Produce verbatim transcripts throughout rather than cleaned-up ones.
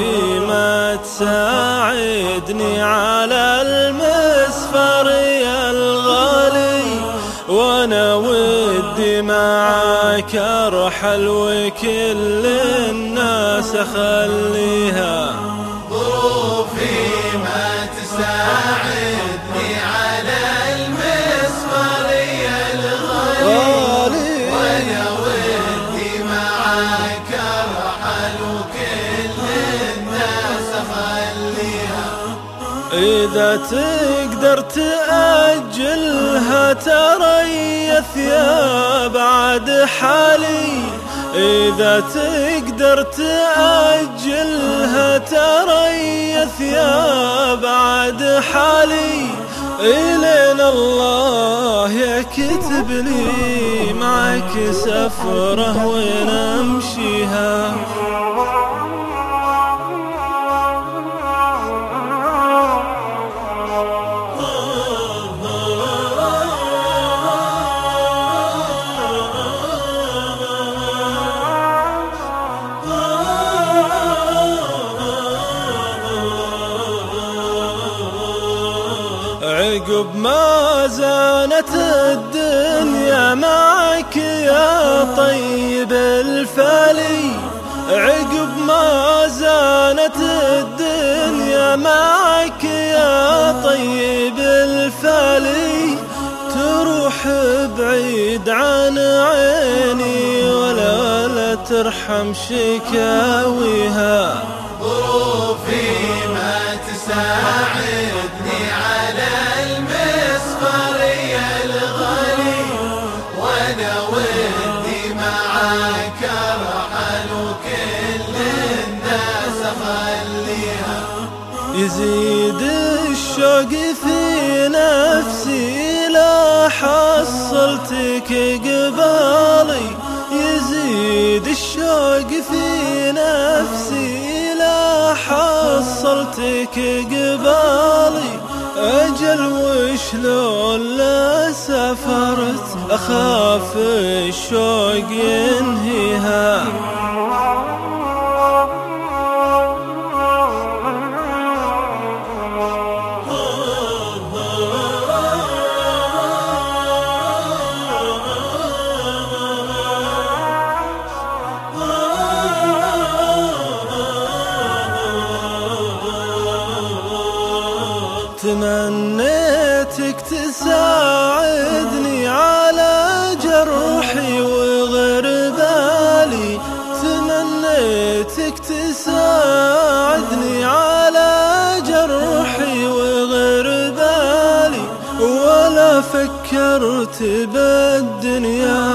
ما تساعدني على المسفر يا الغالي، وانا ودي معاك ارحل وكل الناس اخليها. ظروفي ما تساعدني على المسفر يا الغالي، وانا ودي معاك ارحل وكل الناس اخليها. إذا تقدر تأجلها تريث يا بعد حالي، إذا تقدر تأجلها تريث يا بعد حالي، إلين الله يكتب لي معك سفرة ونمشيها. عقب ما زانت الدنيا معك يا طيب الفالي، عقب ما زانت الدنيا معك يا طيب الفالي، تروح بعيد عن عيني ولا ولا ترحم شكاويها. ظروفي ما تساعدني على المسفر يا الغالي، وانا ودي معاك ارحل وكل الناس اخليها. يزيد الشوق في نفسي لا حصلتك قبالي، يزيد الشوق في نفسي لا حصلتك قبالي، أجل وشلون لا سافرت أخاف الشوق ينهيها. تمنيتك تساعدني على جرحي وغربالي، تمنيتك تساعدني على جرحي وغربالي، ولا فكرت بالدنيا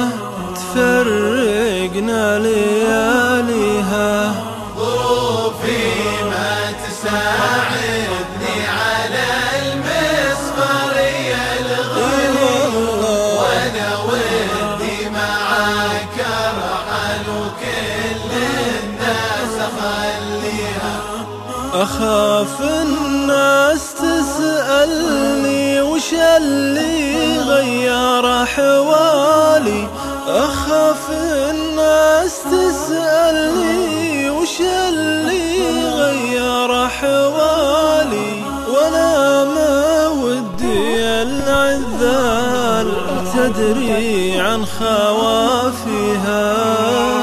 تفرقنا لياليها. ظروفي ما تساعدني على المسفر يا الغالي، وانا ودي معاك ارحل وكل الناس اخليها. أخاف الناس تسألني وش اللي غير حوالي، أخاف الناس تسألني وش اللي غير حوالي، وانا ما ودي العذال تدري عن خوافيها.